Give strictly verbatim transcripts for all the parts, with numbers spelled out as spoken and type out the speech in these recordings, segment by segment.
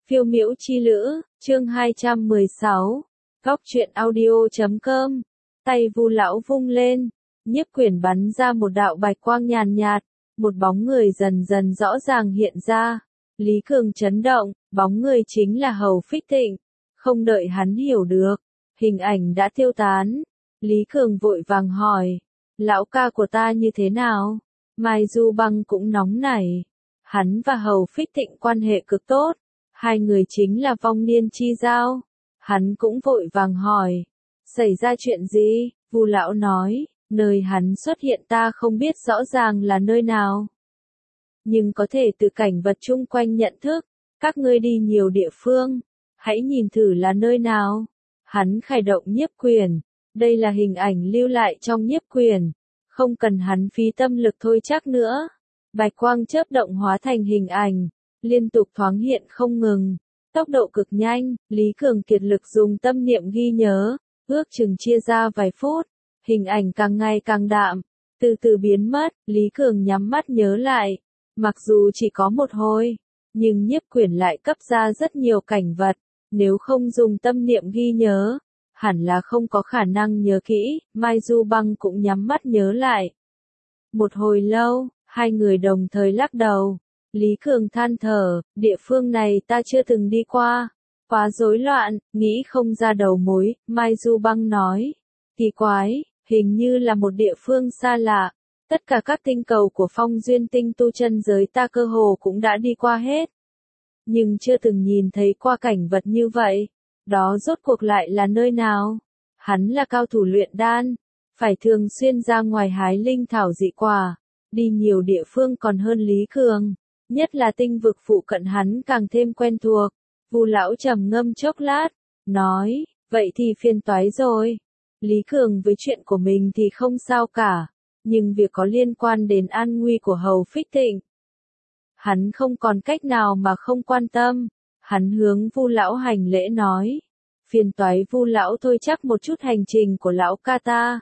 Phiêu miễu chi lữ, chương hai trăm mười sáu, góc truyện audio chấm com, tay Vu lão vung lên, nhiếp quyển bắn ra một đạo bạch quang nhàn nhạt, một bóng người dần dần rõ ràng hiện ra. Lý Cường chấn động, bóng người chính là Hầu Phích Thịnh, không đợi hắn hiểu được, hình ảnh đã tiêu tán. Lý Cường vội vàng hỏi, lão ca của ta như thế nào? Mai Du Băng cũng nóng nảy, hắn và Hầu Phích Thịnh quan hệ cực tốt. Hai người chính là vong niên chi giao. Hắn cũng vội vàng hỏi. Xảy ra chuyện gì? Vu lão nói, nơi hắn xuất hiện ta không biết rõ ràng là nơi nào. Nhưng có thể từ cảnh vật chung quanh nhận thức. Các ngươi đi nhiều địa phương. Hãy nhìn thử là nơi nào. Hắn khải động nhiếp quyền. Đây là hình ảnh lưu lại trong nhiếp quyền. Không cần hắn phí tâm lực thôi chắc nữa. Bạch quang chớp động hóa thành hình ảnh. Liên tục thoáng hiện không ngừng, tốc độ cực nhanh, Lý Cường kiệt lực dùng tâm niệm ghi nhớ, ước chừng chia ra vài phút, hình ảnh càng ngày càng đạm, từ từ biến mất, Lý Cường nhắm mắt nhớ lại, mặc dù chỉ có một hồi, nhưng nhiếp quyển lại cấp ra rất nhiều cảnh vật, nếu không dùng tâm niệm ghi nhớ, hẳn là không có khả năng nhớ kỹ, Mai Du Băng cũng nhắm mắt nhớ lại. Một hồi lâu, hai người đồng thời lắc đầu. Lý Cường than thở, địa phương này ta chưa từng đi qua, quá rối loạn, nghĩ không ra đầu mối, Mai Du Băng nói. Kỳ quái, hình như là một địa phương xa lạ, tất cả các tinh cầu của Phong Duyên Tinh tu chân giới ta cơ hồ cũng đã đi qua hết. Nhưng chưa từng nhìn thấy qua cảnh vật như vậy, đó rốt cuộc lại là nơi nào? Hắn là cao thủ luyện đan, phải thường xuyên ra ngoài hái linh thảo dị quả, đi nhiều địa phương còn hơn Lý Cường. Nhất là tinh vực phụ cận hắn càng thêm quen thuộc. Vu lão trầm ngâm chốc lát, nói, vậy thì phiền toái rồi. Lý Cường với chuyện của mình thì không sao cả, nhưng việc có liên quan đến an nguy của Hầu Phích Thịnh, hắn không còn cách nào mà không quan tâm. Hắn hướng Vu lão hành lễ nói, phiền toái Vu lão thôi chắc một chút hành trình của lão ca ta.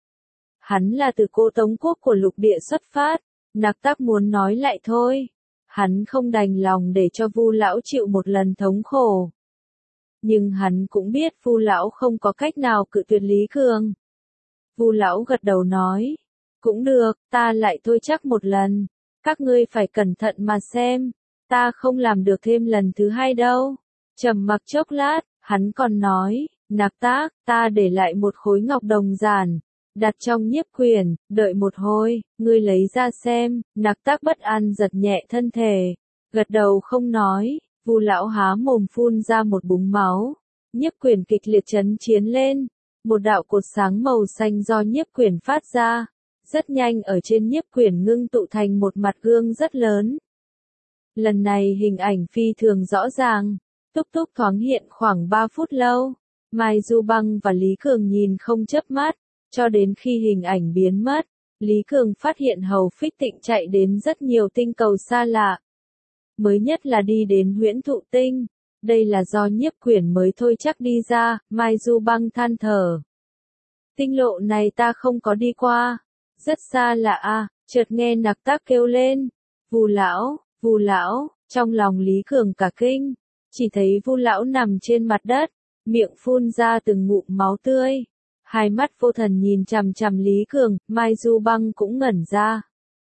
Hắn là từ Cô Tống quốc của lục địa xuất phát, nặc tác muốn nói lại thôi. Hắn không đành lòng để cho Vu lão chịu một lần thống khổ. Nhưng hắn cũng biết Vu lão không có cách nào cự tuyệt Lý Cường. Vu lão gật đầu nói, cũng được, ta lại thôi chắc một lần. Các ngươi phải cẩn thận mà xem, ta không làm được thêm lần thứ hai đâu. Trầm mặc chốc lát, hắn còn nói, nặc tác, ta để lại một khối ngọc đồng giản. Đặt trong nhiếp quyền, đợi một hồi, ngươi lấy ra xem, nặc tác bất an giật nhẹ thân thể, gật đầu không nói, Vu lão há mồm phun ra một búng máu, nhiếp quyền kịch liệt chấn chiến lên, một đạo cột sáng màu xanh do nhiếp quyền phát ra, rất nhanh ở trên nhiếp quyền ngưng tụ thành một mặt gương rất lớn. Lần này hình ảnh phi thường rõ ràng, túc túc thoáng hiện khoảng ba phút lâu, Mai Du Băng và Lý Cường nhìn không chớp mắt. Cho đến khi hình ảnh biến mất, Lý Cường phát hiện Hầu Phích Thịnh chạy đến rất nhiều tinh cầu xa lạ. Mới nhất là đi đến Huyễn Thụ Tinh. Đây là do nhiếp quyển mới thôi chắc đi ra, Mai Du Băng than thở. Tinh lộ này ta không có đi qua. Rất xa lạ à, chợt nghe nặc tác kêu lên. Vu lão, Vu lão, trong lòng Lý Cường cả kinh. Chỉ thấy Vu lão nằm trên mặt đất, miệng phun ra từng ngụm máu tươi. Hai mắt vô thần nhìn chằm chằm Lý Cường, Mai Du Băng cũng ngẩn ra.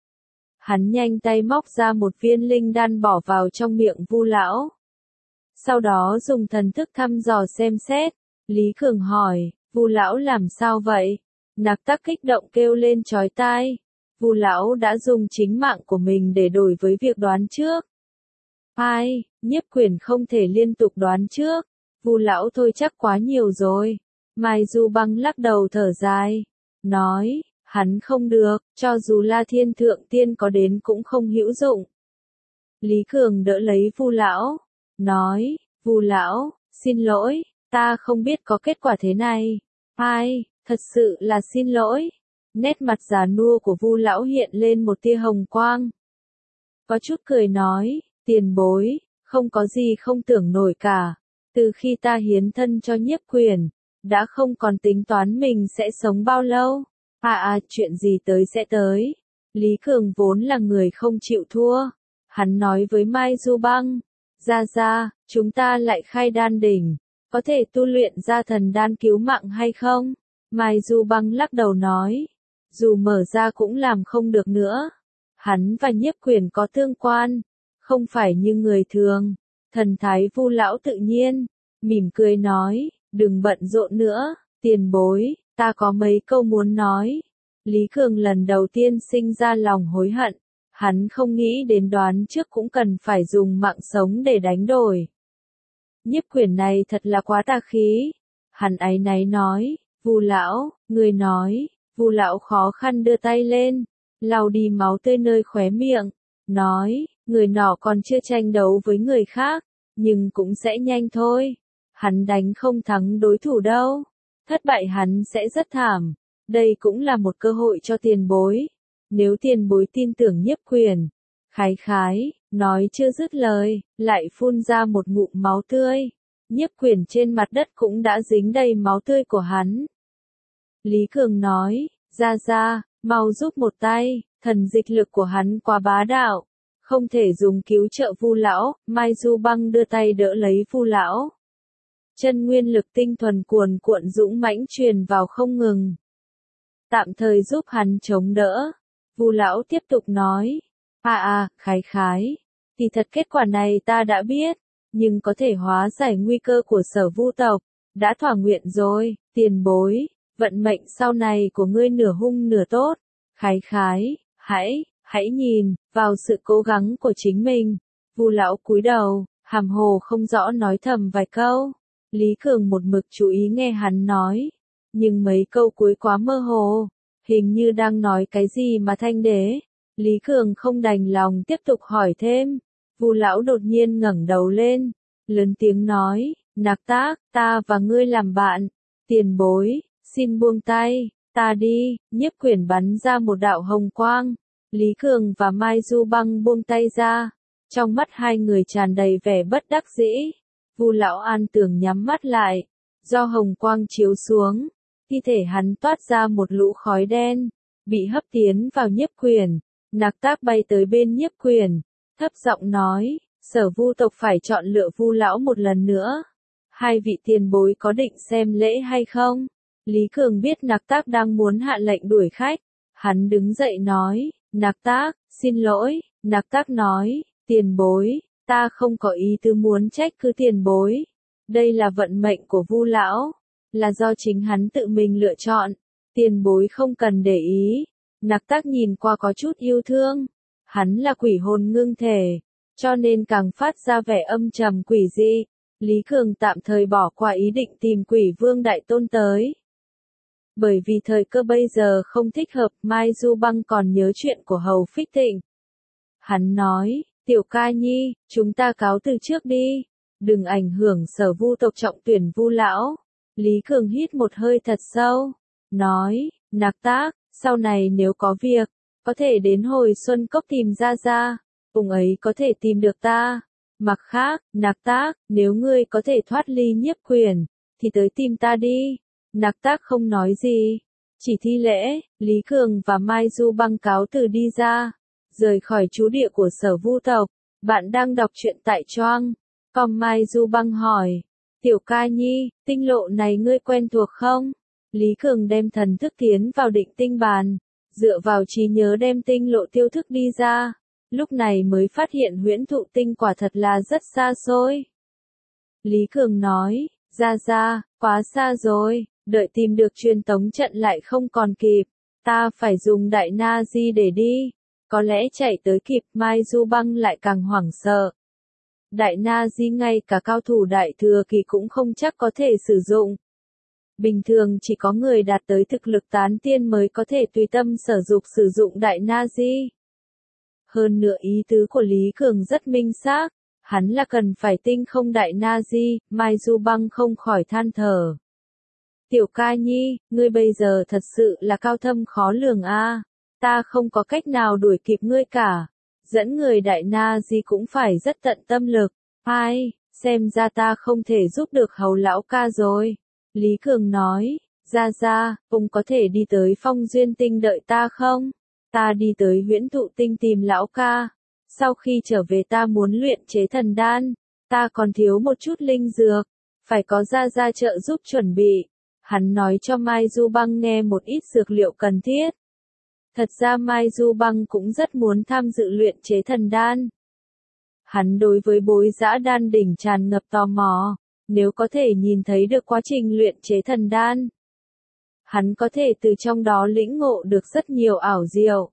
Hắn nhanh tay móc ra một viên linh đan bỏ vào trong miệng Vu lão. Sau đó dùng thần thức thăm dò xem xét. Lý Cường hỏi, Vu lão làm sao vậy? Nặc tác kích động kêu lên chói tai. Vu lão đã dùng chính mạng của mình để đổi với việc đoán trước. Ai, nhiếp quyền không thể liên tục đoán trước. Vu lão thôi chắc quá nhiều rồi. Mai Du Băng lắc đầu thở dài, nói, hắn không được, cho dù La Thiên Thượng Tiên có đến cũng không hữu dụng. Lý Cường đỡ lấy Vu lão, nói, Vu lão, xin lỗi, ta không biết có kết quả thế này. Ai, thật sự là xin lỗi. Nét mặt già nua của Vu lão hiện lên một tia hồng quang. Có chút cười nói, tiền bối, không có gì không tưởng nổi cả. Từ khi ta hiến thân cho nhiếp quyền, đã không còn tính toán mình sẽ sống bao lâu. À à, chuyện gì tới sẽ tới. Lý Cường vốn là người không chịu thua. Hắn nói với Mai Du Băng, Ra ra, chúng ta lại khai đan đỉnh, có thể tu luyện ra thần đan cứu mạng hay không? Mai Du Băng lắc đầu nói, dù mở ra cũng làm không được nữa. Hắn và Nhiếp Quyền có tương quan, không phải như người thường. Thần thái Vu lão tự nhiên, mỉm cười nói, đừng bận rộn nữa, tiền bối, ta có mấy câu muốn nói. Lý Cường lần đầu tiên sinh ra lòng hối hận, hắn không nghĩ đến đoán trước cũng cần phải dùng mạng sống để đánh đổi. Nhiếp Quyền này thật là quá tà khí. Hắn áy náy nói, Vu lão, người nói. Vu lão khó khăn đưa tay lên, lau đi máu tươi nơi khóe miệng, nói, người nọ còn chưa tranh đấu với người khác, nhưng cũng sẽ nhanh thôi. Hắn đánh không thắng đối thủ đâu, thất bại hắn sẽ rất thảm. Đây cũng là một cơ hội cho tiền bối. Nếu tiền bối tin tưởng Nhiếp Quyền. Khái khái, nói chưa dứt lời, lại phun ra một ngụm máu tươi. Nhiếp Quyền trên mặt đất cũng đã dính đầy máu tươi của hắn. Lý Cường nói, ra ra, mau giúp một tay, thần dịch lực của hắn quá bá đạo, không thể dùng cứu trợ Vu lão. Mai Du Băng đưa tay đỡ lấy Vu lão. Chân nguyên lực tinh thuần cuồn cuộn dũng mãnh truyền vào không ngừng, tạm thời giúp hắn chống đỡ. Vu lão tiếp tục nói, à à, khái khái, thì thật kết quả này ta đã biết, nhưng có thể hóa giải nguy cơ của Sở Vu tộc, đã thỏa nguyện rồi. Tiền bối, vận mệnh sau này của ngươi nửa hung nửa tốt. Khái khái, hãy, hãy nhìn vào sự cố gắng của chính mình. Vu lão cúi đầu, hàm hồ không rõ nói thầm vài câu. Lý Cường một mực chú ý nghe hắn nói, nhưng mấy câu cuối quá mơ hồ, hình như đang nói cái gì mà thanh đế. Lý Cường không đành lòng tiếp tục hỏi thêm. Vu lão đột nhiên ngẩng đầu lên, lớn tiếng nói, Nặc Tác, ta và ngươi làm bạn. Tiền bối, xin buông tay, ta đi. Nhiếp Quyền bắn ra một đạo hồng quang. Lý Cường và Mai Du Băng buông tay ra. Trong mắt hai người tràn đầy vẻ bất đắc dĩ. Vu lão an tường nhắm mắt lại. Do hồng quang chiếu xuống, thi thể hắn toát ra một lũ khói đen, bị hấp tiến vào Nhiếp Quyền. Nặc Tác bay tới bên Nhiếp Quyền, thấp giọng nói, Sở Vu tộc phải chọn lựa Vu lão một lần nữa. Hai vị tiền bối có định xem lễ hay không? Lý Cường biết Nặc Tác đang muốn hạ lệnh đuổi khách. Hắn đứng dậy nói, Nặc Tác, xin lỗi. Nặc Tác nói, tiền bối, ta không có ý tứ muốn trách cứ tiền bối. Đây là vận mệnh của Vu lão, là do chính hắn tự mình lựa chọn. Tiền bối không cần để ý. Nặc Tác nhìn qua có chút yêu thương. Hắn là quỷ hồn ngưng thể, cho nên càng phát ra vẻ âm trầm quỷ dị. Lý Cường tạm thời bỏ qua ý định tìm Quỷ Vương Đại Tôn tới. Bởi vì thời cơ bây giờ không thích hợp. Mai Du Băng còn nhớ chuyện của Hầu Phích Thịnh. Hắn nói, Tiểu Ca Nhi, chúng ta cáo từ trước đi, đừng ảnh hưởng Sở Vu tộc trọng tuyển Vu lão. Lý Cường hít một hơi thật sâu, nói, Nặc Tác, sau này nếu có việc, có thể đến Hồi Xuân Cốc tìm ra ra, ông ấy có thể tìm được ta. Mặt khác, Nặc Tác, nếu ngươi có thể thoát ly Nhiếp Quyền, thì tới tìm ta đi. Nặc Tác không nói gì, chỉ thi lễ. Lý Cường và Mai Du Băng cáo từ đi ra, rời khỏi trú địa của Sở Vu tộc. Bạn đang đọc truyện tại Choang. Còn Mai Du Băng hỏi, Tiểu Ca Nhi, tinh lộ này ngươi quen thuộc không? Lý Cường đem thần thức tiến vào định tinh bàn, dựa vào trí nhớ đem tinh lộ tiêu thức đi ra. Lúc này mới phát hiện huyễn thụ tinh quả thật là rất xa xôi. Lý Cường nói, ra ra, quá xa rồi, đợi tìm được truyền tống trận lại không còn kịp. Ta phải dùng đại na di để đi. Có lẽ chạy tới kịp. Mai Du Băng lại càng hoảng sợ. Đại na di ngay cả cao thủ đại thừa kỳ cũng không chắc có thể sử dụng. Bình thường chỉ có người đạt tới thực lực tán tiên mới có thể tùy tâm sở dục sử dụng đại na di. Hơn nữa ý tứ của Lý Cường rất minh xác, hắn là cần phải tinh không đại na di. Mai Du Băng không khỏi than thở. Tiểu Ca Nhi, ngươi bây giờ thật sự là cao thâm khó lường a. Ta không có cách nào đuổi kịp ngươi cả. Dẫn người đại na di cũng phải rất tận tâm lực. Ai, xem ra ta không thể giúp được Hầu lão ca rồi. Lý Cường nói, ra ra, ông có thể đi tới Phong Duyên Tinh đợi ta không? Ta đi tới Huyễn Thụ Tinh tìm lão ca. Sau khi trở về ta muốn luyện chế thần đan. ta còn thiếu một chút linh dược, phải có gia gia trợ giúp chuẩn bị. Hắn nói cho Mai Du Băng nghe một ít dược liệu cần thiết. Thật ra Mai Du Băng cũng rất muốn tham dự luyện chế thần đan. Hắn đối với bối giã đan đỉnh tràn ngập tò mò, nếu có thể nhìn thấy được quá trình luyện chế thần đan. Hắn có thể từ trong đó lĩnh ngộ được rất nhiều ảo diệu.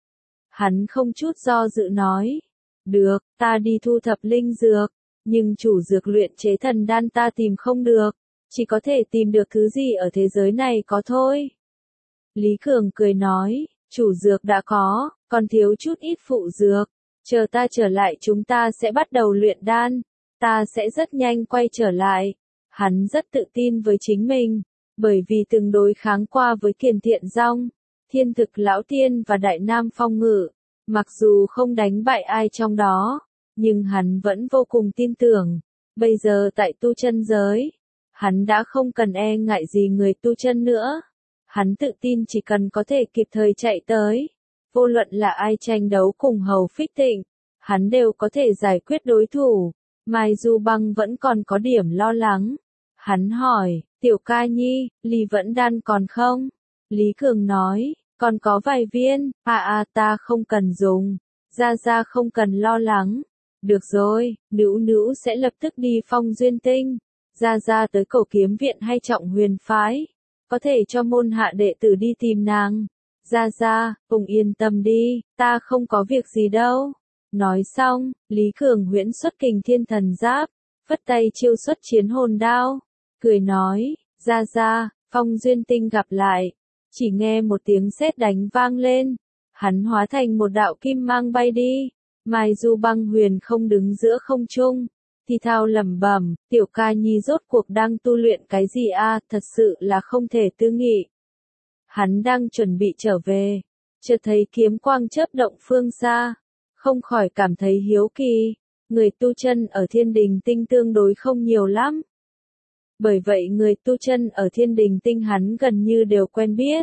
Hắn không chút do dự nói, được, ta đi thu thập linh dược, nhưng chủ dược luyện chế thần đan ta tìm không được, chỉ có thể tìm được thứ gì ở thế giới này có thôi. Lý Cường cười nói, chủ dược đã có, còn thiếu chút ít phụ dược, chờ ta trở lại chúng ta sẽ bắt đầu luyện đan, ta sẽ rất nhanh quay trở lại. Hắn rất tự tin với chính mình, bởi vì từng đối kháng qua với Kiền Thiện Dong, Thiên Thực Lão Tiên và Đại Nam Phong Ngự, mặc dù không đánh bại ai trong đó, nhưng hắn vẫn vô cùng tin tưởng, bây giờ tại tu chân giới, hắn đã không cần e ngại gì người tu chân nữa. Hắn tự tin chỉ cần có thể kịp thời chạy tới, vô luận là ai tranh đấu cùng Hầu Phích Tịnh, hắn đều có thể giải quyết đối thủ. Mai Du Băng vẫn còn có điểm lo lắng. Hắn hỏi, Tiểu Ca Nhi, ly vẫn đan còn không? Lý Cường nói, còn có vài viên, à à ta không cần dùng, Gia Gia không cần lo lắng. Được rồi, nữ nữ sẽ lập tức đi Phong Duyên Tinh, Gia Gia tới Cổ Kiếm Viện hay Trọng Huyền Phái, có thể cho môn hạ đệ tử đi tìm nàng. Gia Gia, cùng yên tâm đi, ta không có việc gì đâu. Nói xong, Lý Cường huyễn xuất Kình Thiên Thần Giáp, phất tay chiêu xuất Chiến Hồn Đao, cười nói, Gia Gia, Phong Duyên Tinh gặp lại. Chỉ nghe một tiếng sét đánh vang lên, hắn hóa thành một đạo kim mang bay đi. Mai Du Băng huyền không đứng giữa không trung, thì thào lẩm bẩm, Tiểu Ca Nhi rốt cuộc đang tu luyện cái gì a, thật sự là không thể tư nghị. Hắn đang chuẩn bị trở về, chợt thấy kiếm quang chớp động phương xa, không khỏi cảm thấy hiếu kỳ, người tu chân ở Thiên Đình Tinh tương đối không nhiều lắm. Bởi vậy người tu chân ở Thiên Đình Tinh hắn gần như đều quen biết.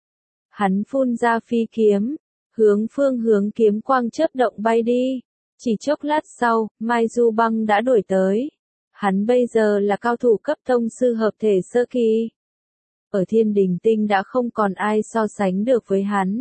Hắn phun ra phi kiếm, hướng phương hướng kiếm quang chớp động bay đi. Chỉ chốc lát sau, Mai Du Băng đã đuổi tới. Hắn bây giờ là cao thủ cấp tông sư hợp thể sơ kỳ. Ở Thiên Đình Tinh đã không còn ai so sánh được với hắn.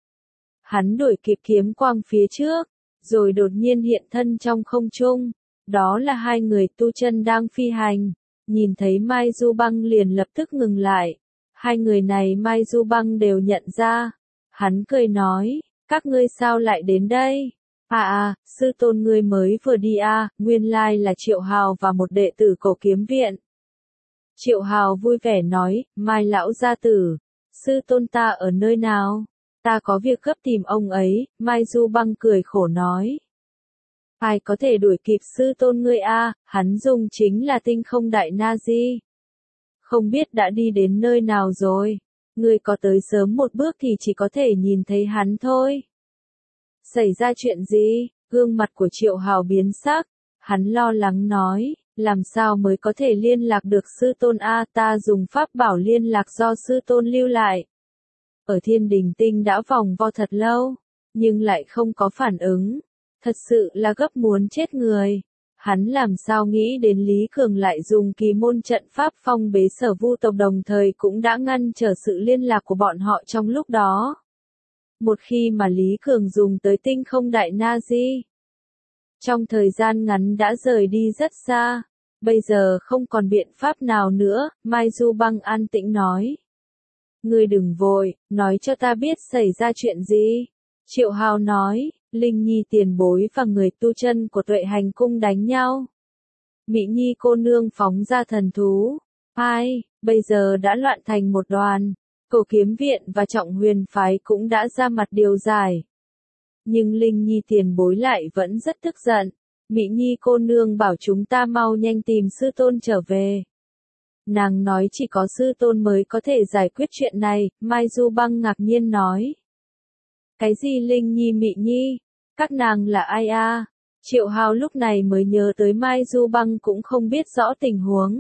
Hắn đuổi kịp kiếm quang phía trước, rồi đột nhiên hiện thân trong không trung. Đó là hai người tu chân đang phi hành. Nhìn thấy Mai Du Băng liền lập tức ngừng lại. Hai người này Mai Du Băng đều nhận ra. Hắn cười nói, các ngươi sao lại đến đây? À à, sư tôn ngươi mới vừa đi à, nguyên lai là Triệu Hào và một đệ tử Cổ Kiếm Viện. Triệu Hào vui vẻ nói, Mai lão gia tử, sư tôn ta ở nơi nào? Ta có việc gấp tìm ông ấy. Mai Du Băng cười khổ nói. Ai có thể đuổi kịp sư tôn ngươi a, hắn dùng chính là tinh không đại na di. Không biết đã đi đến nơi nào rồi, ngươi có tới sớm một bước thì chỉ có thể nhìn thấy hắn thôi. Xảy ra chuyện gì? Gương mặt của Triệu Hào biến sắc, hắn lo lắng nói, làm sao mới có thể liên lạc được sư tôn a, ta dùng pháp bảo liên lạc do sư tôn lưu lại. Ở Thiên Đình Tinh đã vòng vo thật lâu, nhưng lại không có phản ứng. Thật sự là gấp muốn chết người. Hắn làm sao nghĩ đến Lý Cường lại dùng kỳ môn trận pháp phong bế Sở Vu tộc, đồng thời cũng đã ngăn trở sự liên lạc của bọn họ trong lúc đó. Một khi mà Lý Cường dùng tới tinh không đại na di, trong thời gian ngắn đã rời đi rất xa, bây giờ không còn biện pháp nào nữa. Mai Du Băng an tĩnh nói. Ngươi đừng vội, nói cho ta biết xảy ra chuyện gì. Triệu Hào nói, Linh Nhi tiền bối và người tu chân của Tuệ Hành Cung đánh nhau. Mị Nhi cô nương phóng ra thần thú. Ai, bây giờ đã loạn thành một đoàn. Cổ Kiếm Viện và Trọng Huyền Phái cũng đã ra mặt điều giải. Nhưng Linh Nhi tiền bối lại vẫn rất tức giận. Mị Nhi cô nương bảo chúng ta mau nhanh tìm sư tôn trở về. Nàng nói chỉ có sư tôn mới có thể giải quyết chuyện này. Mai Du Băng ngạc nhiên nói. Cái gì Linh Nhi Mị Nhi? Các nàng là ai a? Triệu Hào lúc này mới nhớ tới Mai Du Băng cũng không biết rõ tình huống.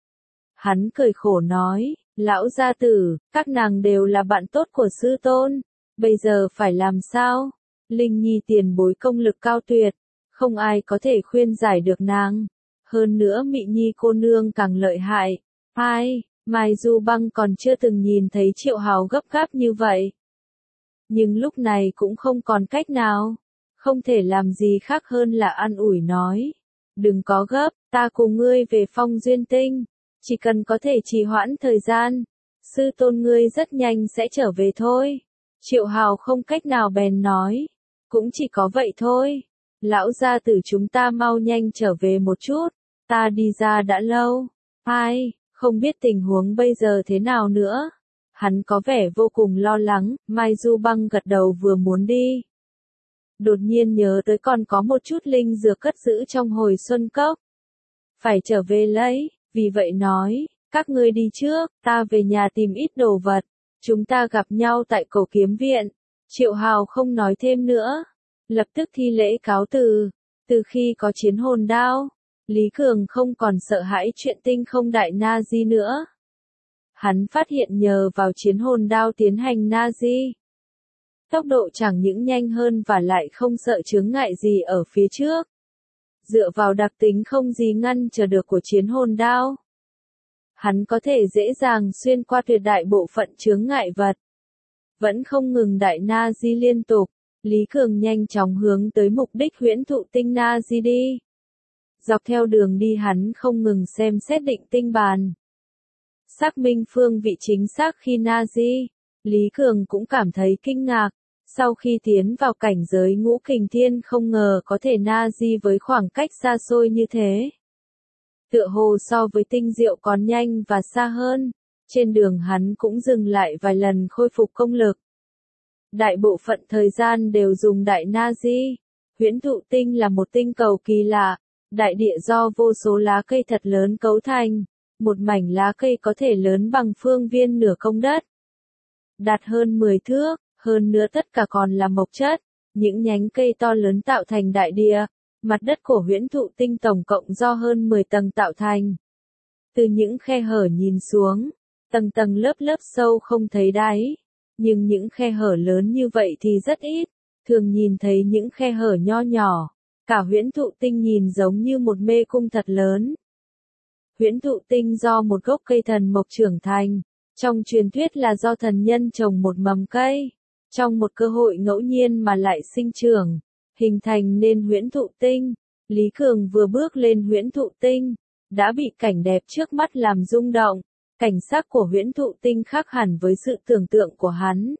Hắn cười khổ nói, lão gia tử, các nàng đều là bạn tốt của sư tôn. Bây giờ phải làm sao? Linh Nhi tiền bối công lực cao tuyệt, không ai có thể khuyên giải được nàng. Hơn nữa Mị Nhi cô nương càng lợi hại. Ai, Mai Du Băng còn chưa từng nhìn thấy Triệu Hào gấp gáp như vậy. Nhưng lúc này cũng không còn cách nào, không thể làm gì khác hơn là an ủi nói. Đừng có gấp, ta cùng ngươi về Phong Duyên Tinh, chỉ cần có thể trì hoãn thời gian, sư tôn ngươi rất nhanh sẽ trở về thôi. Triệu Hào không cách nào bèn nói, cũng chỉ có vậy thôi. Lão gia tử chúng ta mau nhanh trở về một chút, ta đi ra đã lâu. Ai, không biết tình huống bây giờ thế nào nữa. Hắn có vẻ vô cùng lo lắng, Mai Du Băng gật đầu vừa muốn đi. Đột nhiên nhớ tới còn có một chút linh dược cất giữ trong hồi xuân cốc. Phải trở về lấy, vì vậy nói, các ngươi đi trước, ta về nhà tìm ít đồ vật. Chúng ta gặp nhau tại cổ kiếm viện. Triệu Hào không nói thêm nữa. Lập tức thi lễ cáo từ. Từ khi có chiến hồn đao, Lý Cường không còn sợ hãi chuyện tinh không đại na di nữa. Hắn phát hiện nhờ vào chiến hồn đao tiến hành na di, tốc độ chẳng những nhanh hơn và lại không sợ chướng ngại gì ở phía trước. Dựa vào đặc tính không gì ngăn trở được của chiến hồn đao, hắn có thể dễ dàng xuyên qua tuyệt đại bộ phận chướng ngại vật. Vẫn không ngừng đại na di liên tục, Lý Cường nhanh chóng hướng tới mục đích huyễn thụ tinh na di đi. Dọc theo đường đi hắn không ngừng xem xét định tinh bàn, xác minh phương vị chính xác khi na di. Lý Cường cũng cảm thấy kinh ngạc, sau khi tiến vào cảnh giới ngũ kình thiên không ngờ có thể na di với khoảng cách xa xôi như thế. Tựa hồ so với tinh diệu còn nhanh và xa hơn. Trên đường hắn cũng dừng lại vài lần khôi phục công lực. Đại bộ phận thời gian đều dùng đại na di. Huyễn thụ tinh là một tinh cầu kỳ lạ, đại địa do vô số lá cây thật lớn cấu thành. Một mảnh lá cây có thể lớn bằng phương viên nửa công đất, đạt hơn mười thước, hơn nữa tất cả còn là mộc chất. Những nhánh cây to lớn tạo thành đại địa. Mặt đất của huyễn thụ tinh tổng cộng do hơn mười tầng tạo thành. Từ những khe hở nhìn xuống, tầng tầng lớp lớp sâu không thấy đáy. Nhưng những khe hở lớn như vậy thì rất ít, thường nhìn thấy những khe hở nho nhỏ. Cả huyễn thụ tinh nhìn giống như một mê cung thật lớn. Huyễn thụ tinh do một gốc cây thần mộc trưởng thành, trong truyền thuyết là do thần nhân trồng một mầm cây, trong một cơ hội ngẫu nhiên mà lại sinh trưởng, hình thành nên huyễn thụ tinh. Lý Cường vừa bước lên huyễn thụ tinh, đã bị cảnh đẹp trước mắt làm rung động. Cảnh sắc của huyễn thụ tinh khác hẳn với sự tưởng tượng của hắn.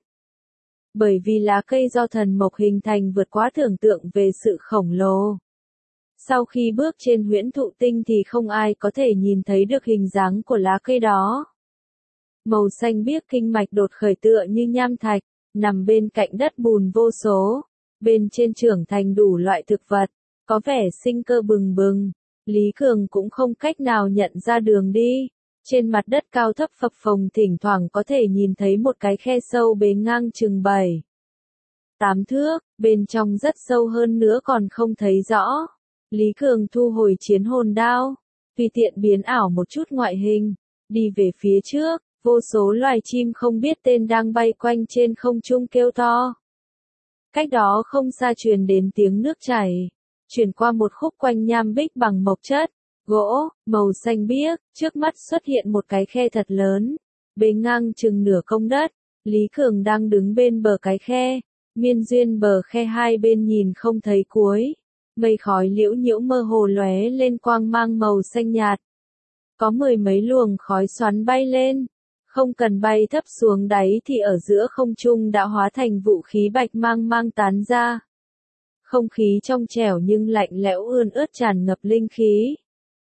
Bởi vì lá cây do thần mộc hình thành vượt quá tưởng tượng về sự khổng lồ. Sau khi bước trên huyễn thụ tinh thì không ai có thể nhìn thấy được hình dáng của lá cây đó. Màu xanh biếc kinh mạch đột khởi tựa như nham thạch, nằm bên cạnh đất bùn vô số. Bên trên trưởng thành đủ loại thực vật, có vẻ sinh cơ bừng bừng. Lý Cường cũng không cách nào nhận ra đường đi. Trên mặt đất cao thấp phập phồng thỉnh thoảng có thể nhìn thấy một cái khe sâu bề ngang chừng bảy, tám thước, bên trong rất sâu hơn nữa còn không thấy rõ. Lý Cường thu hồi chiến hồn đao, tùy tiện biến ảo một chút ngoại hình, đi về phía trước, vô số loài chim không biết tên đang bay quanh trên không trung kêu to. Cách đó không xa truyền đến tiếng nước chảy, chuyển qua một khúc quanh nham bích bằng mộc chất, gỗ, màu xanh biếc, trước mắt xuất hiện một cái khe thật lớn, bề ngang chừng nửa công đất. Lý Cường đang đứng bên bờ cái khe, miên duyên bờ khe hai bên nhìn không thấy cuối. Mây khói liễu nhiễu mơ hồ lóe lên quang mang màu xanh nhạt. Có mười mấy luồng khói xoắn bay lên, không cần bay thấp xuống đáy thì ở giữa không trung đã hóa thành vũ khí bạch mang mang tán ra. Không khí trong trẻo nhưng lạnh lẽo ươn ướt tràn ngập linh khí.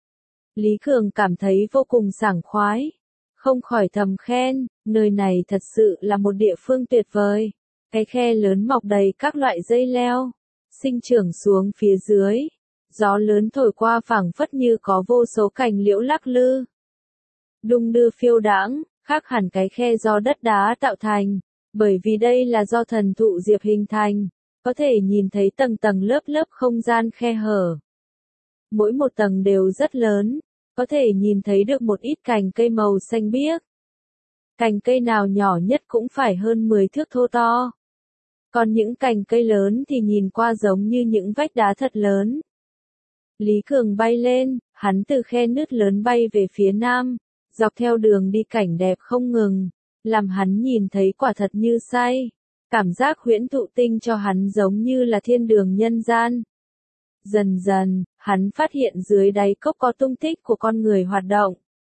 Lý Cường cảm thấy vô cùng sảng khoái, không khỏi thầm khen, nơi này thật sự là một địa phương tuyệt vời. Cái khe lớn mọc đầy các loại dây leo, sinh trưởng xuống phía dưới. Gió lớn thổi qua phảng phất như có vô số cành liễu lắc lư, đung đưa phiêu đãng, khác hẳn cái khe do đất đá tạo thành, bởi vì đây là do thần thụ diệp hình thành, có thể nhìn thấy tầng tầng lớp lớp không gian khe hở. Mỗi một tầng đều rất lớn, có thể nhìn thấy được một ít cành cây màu xanh biếc. Cành cây nào nhỏ nhất cũng phải hơn mười thước thô to. Còn những cành cây lớn thì nhìn qua giống như những vách đá thật lớn. Lý Cường bay lên, hắn từ khe nứt lớn bay về phía nam, dọc theo đường đi cảnh đẹp không ngừng, làm hắn nhìn thấy quả thật như say. Cảm giác huyễn thụ tinh cho hắn giống như là thiên đường nhân gian. Dần dần, hắn phát hiện dưới đáy cốc có tung tích của con người hoạt động.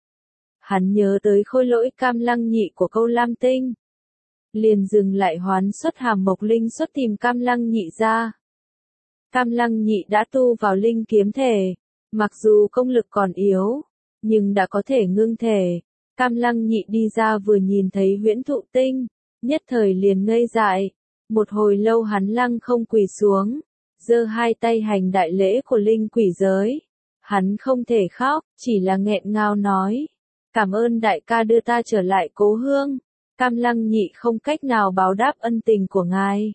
Hắn nhớ tới khôi lỗi Cam Lăng Nhị của Câu Lam Tinh. Liền dừng lại hoán xuất Hàm Mộc Linh xuất tìm Cam Lăng Nhị ra. Cam Lăng Nhị đã tu vào linh kiếm thể, mặc dù công lực còn yếu, nhưng đã có thể ngưng thể. Cam Lăng Nhị đi ra vừa nhìn thấy huyễn thụ tinh, nhất thời liền ngây dại. Một hồi lâu hắn lăng không quỳ xuống, giơ hai tay hành đại lễ của linh quỷ giới. Hắn không thể khóc, chỉ là nghẹn ngào nói, cảm ơn đại ca đưa ta trở lại cố hương. Cam Lăng Nhị không cách nào báo đáp ân tình của ngài.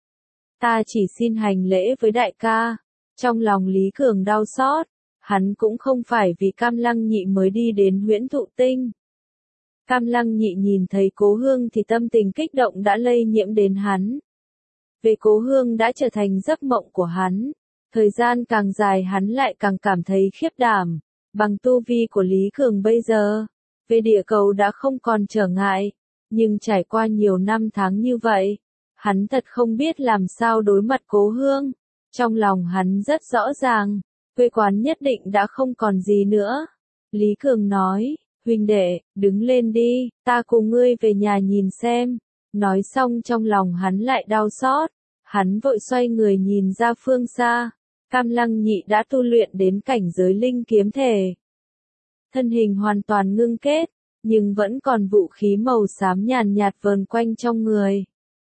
Ta chỉ xin hành lễ với đại ca. Trong lòng Lý Cường đau xót, hắn cũng không phải vì Cam Lăng Nhị mới đi đến huyễn thụ tinh. Cam Lăng Nhị nhìn thấy cố hương thì tâm tình kích động đã lây nhiễm đến hắn. Về cố hương đã trở thành giấc mộng của hắn. Thời gian càng dài hắn lại càng cảm thấy khiếp đảm. Bằng tu vi của Lý Cường bây giờ, về địa cầu đã không còn trở ngại. Nhưng trải qua nhiều năm tháng như vậy, hắn thật không biết làm sao đối mặt cố hương. Trong lòng hắn rất rõ ràng, quê quán nhất định đã không còn gì nữa. Lý Cường nói, huynh đệ, đứng lên đi, ta cùng ngươi về nhà nhìn xem. Nói xong trong lòng hắn lại đau xót, hắn vội xoay người nhìn ra phương xa. Cam Lăng Nhị đã tu luyện đến cảnh giới linh kiếm thể. Thân hình hoàn toàn ngưng kết, nhưng vẫn còn vũ khí màu xám nhàn nhạt vờn quanh trong người.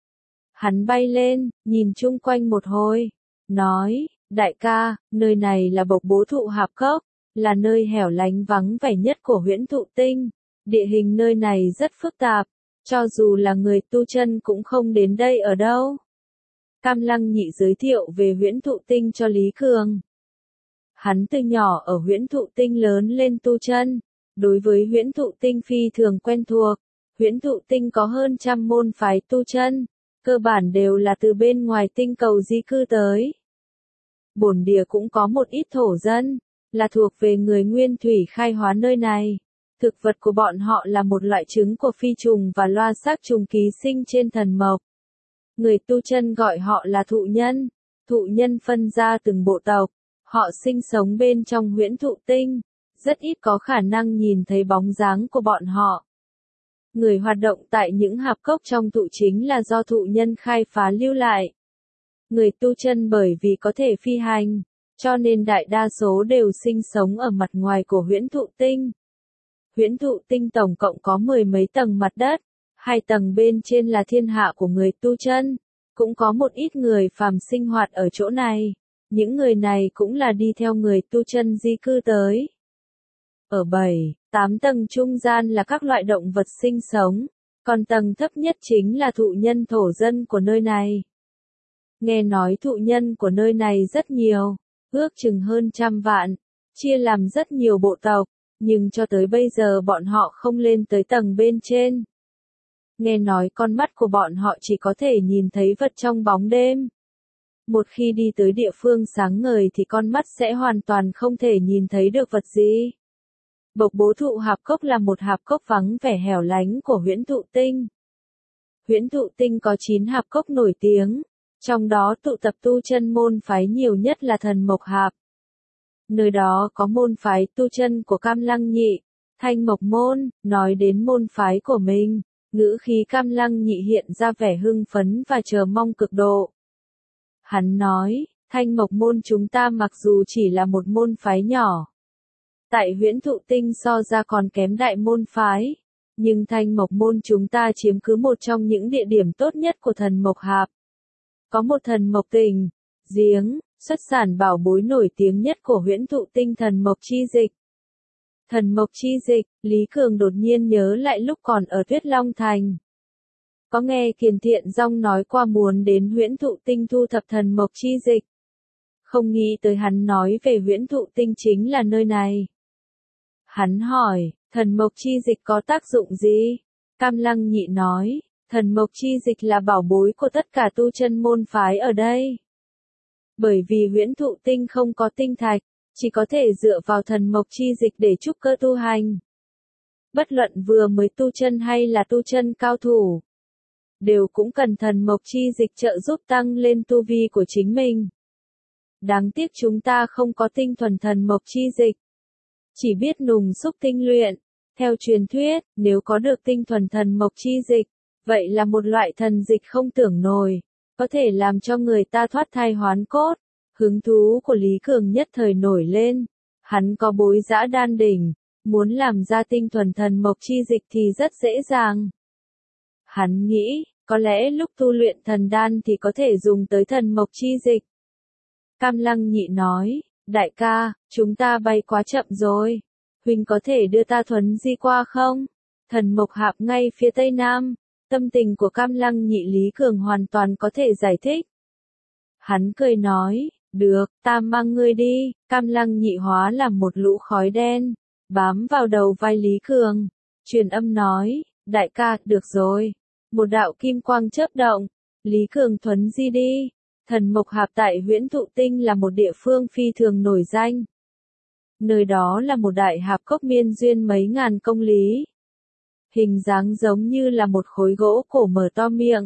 Hắn bay lên, nhìn chung quanh một hồi, nói, đại ca, nơi này là Bộc Bố Thụ Hạp Cốc, là nơi hẻo lánh vắng vẻ nhất của huyễn thụ tinh. Địa hình nơi này rất phức tạp, cho dù là người tu chân cũng không đến đây ở đâu. Cam Lăng Nhị giới thiệu về huyễn thụ tinh cho Lý Cường. Hắn từ nhỏ ở huyễn thụ tinh lớn lên tu chân, đối với huyễn thụ tinh phi thường quen thuộc. Huyễn thụ tinh có hơn trăm môn phái tu chân, cơ bản đều là từ bên ngoài tinh cầu di cư tới. Bổn địa cũng có một ít thổ dân, là thuộc về người nguyên thủy khai hóa nơi này. Thực vật của bọn họ là một loại trứng của phi trùng và loa xác trùng ký sinh trên thần mộc. Người tu chân gọi họ là thụ nhân. Thụ nhân phân ra từng bộ tộc, họ sinh sống bên trong huyễn thụ tinh, rất ít có khả năng nhìn thấy bóng dáng của bọn họ. Người hoạt động tại những hạp cốc trong thụ chính là do thụ nhân khai phá lưu lại. Người tu chân bởi vì có thể phi hành, cho nên đại đa số đều sinh sống ở mặt ngoài của huyễn thụ tinh. Huyễn thụ tinh tổng cộng có mười mấy tầng mặt đất, hai tầng bên trên là thiên hạ của người tu chân, cũng có một ít người phàm sinh hoạt ở chỗ này. Những người này cũng là đi theo người tu chân di cư tới. Ở bảy, tám tầng trung gian là các loại động vật sinh sống, còn tầng thấp nhất chính là thụ nhân thổ dân của nơi này. Nghe nói thụ nhân của nơi này rất nhiều, ước chừng hơn trăm vạn, chia làm rất nhiều bộ tộc, nhưng cho tới bây giờ bọn họ không lên tới tầng bên trên. Nghe nói con mắt của bọn họ chỉ có thể nhìn thấy vật trong bóng đêm. Một khi đi tới địa phương sáng ngời thì con mắt sẽ hoàn toàn không thể nhìn thấy được vật gì. Bộc Bố Thụ Hạp Cốc là một hạp cốc vắng vẻ hẻo lánh của huyễn thụ tinh. Huyễn thụ tinh có chín hạp cốc nổi tiếng, trong đó tụ tập tu chân môn phái nhiều nhất là Thần Mộc Hạp. Nơi đó có môn phái tu chân của Cam Lăng Nhị, Thanh Mộc Môn. Nói đến môn phái của mình, ngữ khí Cam Lăng Nhị hiện ra vẻ hưng phấn và chờ mong cực độ. Hắn nói, Thanh Mộc Môn chúng ta mặc dù chỉ là một môn phái nhỏ, tại huyễn thụ tinh so ra còn kém đại môn phái, nhưng Thanh Mộc Môn chúng ta chiếm cứ một trong những địa điểm tốt nhất của Thần Mộc Hạp. Có một thần mộc tỉnh, giếng, xuất sản bảo bối nổi tiếng nhất của huyễn thụ tinh Thần Mộc Chi Dịch. Thần Mộc Chi Dịch, Lý Cường đột nhiên nhớ lại lúc còn ở Tuyết Long Thành. Có nghe Kiền Thiện Dong nói qua muốn đến huyễn thụ tinh thu thập Thần Mộc Chi Dịch. Không nghĩ tới hắn nói về huyễn thụ tinh chính là nơi này. Hắn hỏi, Thần Mộc Chi Dịch có tác dụng gì? Cam Lăng Nhị nói, Thần Mộc Chi Dịch là bảo bối của tất cả tu chân môn phái ở đây. Bởi vì huyễn thụ tinh không có tinh thạch, chỉ có thể dựa vào thần mộc chi dịch để trúc cơ tu hành. Bất luận vừa mới tu chân hay là tu chân cao thủ, đều cũng cần thần mộc chi dịch trợ giúp tăng lên tu vi của chính mình. Đáng tiếc chúng ta không có tinh thuần thần mộc chi dịch, chỉ biết nùng xúc tinh luyện. Theo truyền thuyết, nếu có được tinh thuần thần mộc chi dịch, vậy là một loại thần dịch không tưởng nổi, có thể làm cho người ta thoát thai hoán cốt. Hứng thú của Lý Cường nhất thời nổi lên, hắn có bối dã đan đỉnh, muốn làm ra tinh thuần thần mộc chi dịch thì rất dễ dàng. Hắn nghĩ, có lẽ lúc tu luyện thần đan thì có thể dùng tới thần mộc chi dịch. Cam Lăng Nhị nói, đại ca, chúng ta bay quá chậm rồi, huynh có thể đưa ta thuấn di qua không? Thần mộc hạp ngay phía tây nam, tâm tình của Cam Lăng Nhị Lý Cường hoàn toàn có thể giải thích. Hắn cười nói, được, ta mang ngươi đi. Cam Lăng Nhị hóa làm một lũ khói đen, bám vào đầu vai Lý Cường, truyền âm nói, đại ca, được rồi. Một đạo kim quang chớp động, Lý Cường thuấn di đi. Thần mộc hạp tại Huyễn Thụ Tinh là một địa phương phi thường nổi danh. Nơi đó là một đại hạp cốc miên duyên mấy ngàn công lý. Hình dáng giống như là một khối gỗ cổ mở to miệng.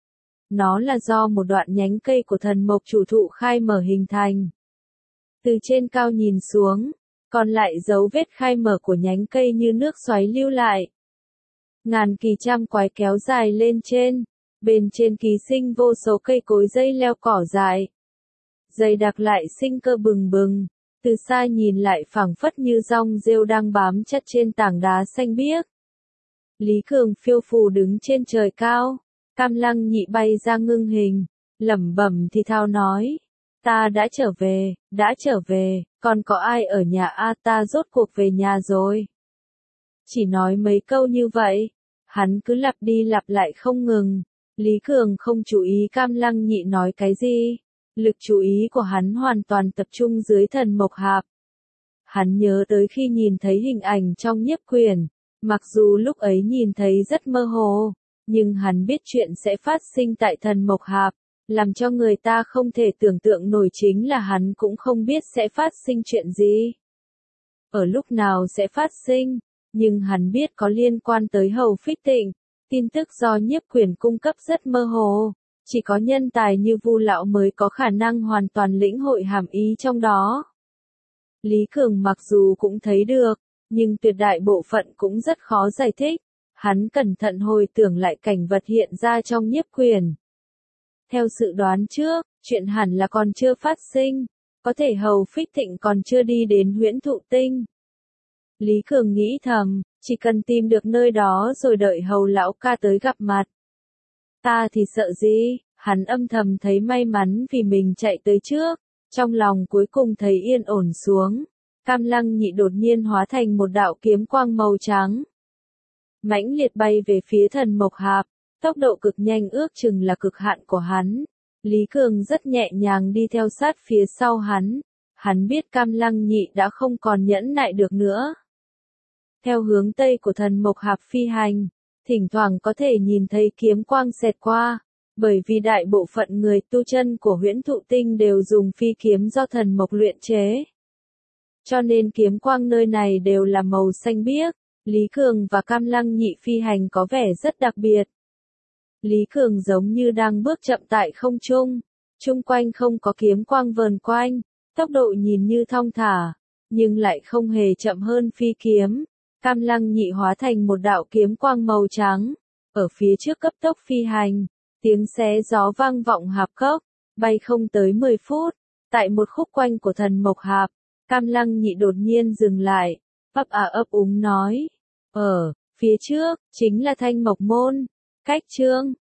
Nó là do một đoạn nhánh cây của thần mộc chủ thụ khai mở hình thành. Từ trên cao nhìn xuống, còn lại dấu vết khai mở của nhánh cây như nước xoáy lưu lại. Ngàn kỳ trăm quái kéo dài lên trên, bên trên ký sinh vô số cây cối dây leo cỏ dại. Dày đặc lại sinh cơ bừng bừng, từ xa nhìn lại phảng phất như rong rêu đang bám chặt trên tảng đá xanh biếc. Lý Cường phiêu phù đứng trên trời cao, Cam Lăng Nhị bay ra ngưng hình, lẩm bẩm thì thào nói, ta đã trở về, đã trở về, còn có ai ở nhà a, ta rốt cuộc về nhà rồi. Chỉ nói mấy câu như vậy, hắn cứ lặp đi lặp lại không ngừng. Lý Cường không chú ý Cam Lăng Nhị nói cái gì, lực chú ý của hắn hoàn toàn tập trung dưới thần mộc hạp. Hắn nhớ tới khi nhìn thấy hình ảnh trong nhiếp quyển, mặc dù lúc ấy nhìn thấy rất mơ hồ, nhưng hắn biết chuyện sẽ phát sinh tại thần mộc hạp, làm cho người ta không thể tưởng tượng nổi chính là hắn cũng không biết sẽ phát sinh chuyện gì. Ở lúc nào sẽ phát sinh, nhưng hắn biết có liên quan tới Hầu Phích Tịnh. Tin tức do nhiếp quyển cung cấp rất mơ hồ, chỉ có nhân tài như Vu lão mới có khả năng hoàn toàn lĩnh hội hàm ý trong đó. Lý Cường mặc dù cũng thấy được, nhưng tuyệt đại bộ phận cũng rất khó giải thích. Hắn cẩn thận hồi tưởng lại cảnh vật hiện ra trong nhiếp quyển. Theo sự đoán trước, chuyện hẳn là còn chưa phát sinh, có thể Hầu Phích Tịnh còn chưa đi đến Huyễn Thụ Tinh. Lý Cường nghĩ thầm, chỉ cần tìm được nơi đó rồi đợi Hầu lão ca tới gặp mặt. Ta thì sợ gì, hắn âm thầm thấy may mắn vì mình chạy tới trước, trong lòng cuối cùng thấy yên ổn xuống. Cam Lăng Nhị đột nhiên hóa thành một đạo kiếm quang màu trắng. Mãnh liệt bay về phía thần mộc hạp, tốc độ cực nhanh ước chừng là cực hạn của hắn. Lý Cường rất nhẹ nhàng đi theo sát phía sau hắn, hắn biết Cam Lăng Nhị đã không còn nhẫn nại được nữa. Theo hướng tây của thần mộc hạp phi hành, thỉnh thoảng có thể nhìn thấy kiếm quang xẹt qua, bởi vì đại bộ phận người tu chân của Huyễn Thụ Tinh đều dùng phi kiếm do thần mộc luyện chế. Cho nên kiếm quang nơi này đều là màu xanh biếc. Lý Cường và Cam Lăng Nhị phi hành có vẻ rất đặc biệt. Lý Cường giống như đang bước chậm tại không trung, chung quanh không có kiếm quang vờn quanh, tốc độ nhìn như thong thả, nhưng lại không hề chậm hơn phi kiếm. Cam Lăng Nhị hóa thành một đạo kiếm quang màu trắng, ở phía trước cấp tốc phi hành, tiếng xé gió vang vọng hạp cốc, bay không tới mười phút, tại một khúc quanh của thần mộc hạp, Cam Lăng Nhị đột nhiên dừng lại, ấp à ấp úng nói, ở phía trước, chính là Thanh Mộc Môn, cách chương,